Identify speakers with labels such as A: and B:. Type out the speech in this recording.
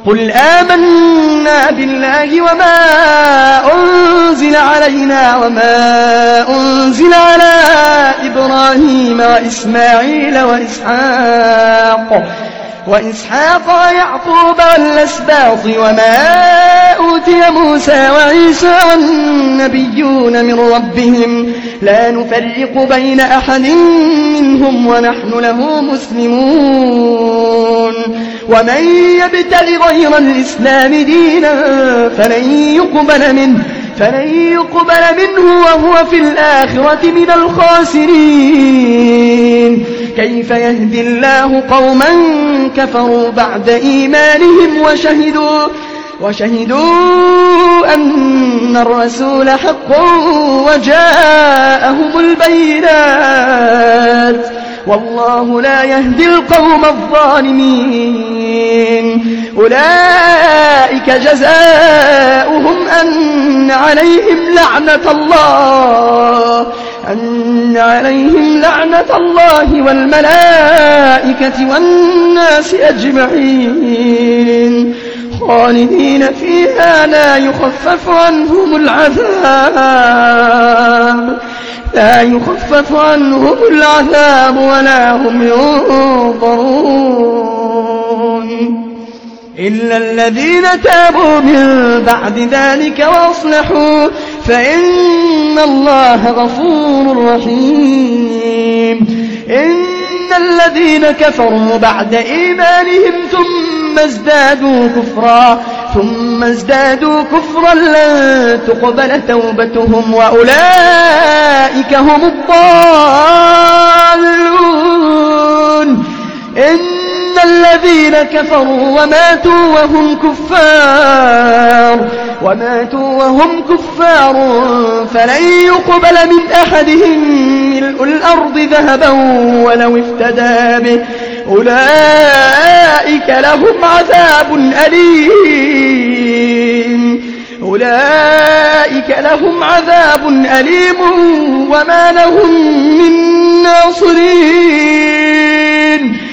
A: قل آمنا بالله وما أنزل علينا وما أنزل على إبراهيم وإسماعيل وإسحاق ويعقوب والأسباط وما أوتي موسى وعيسى والنبيون من ربهم لا نفرق بين أحد منهم ونحن له مسلمون ومن يبتغ غير الإسلام دينا فلن يقبل منه وهو في الآخرة من الخاسرين كيف يهدي الله قوما كفروا بعد إيمانهم وشهدوا أن الرسول حق وجاءهم البينات والله لا يهدي القوم الظالمين أولئك جزاؤهم أن عليهم لعنة الله والملائكة والناس أجمعين خالدين فيها لا يخفف عنهم العذاب ولا هم ينظرون إلا الذين تابوا من بعد ذلك وأصلحوا فإن الله غفور رحيم إن الذين كفروا بعد إيمانهم ثم ازدادوا كفرا لن تقبل توبتهم وأولئك هم الضالون إن الذين كفروا وماتوا وهم كفار فلن يقبل من أحدهم ملء الأرض ذهبا ولو افتدى به أولئك لهم عذاب أليم وما لهم من ناصرين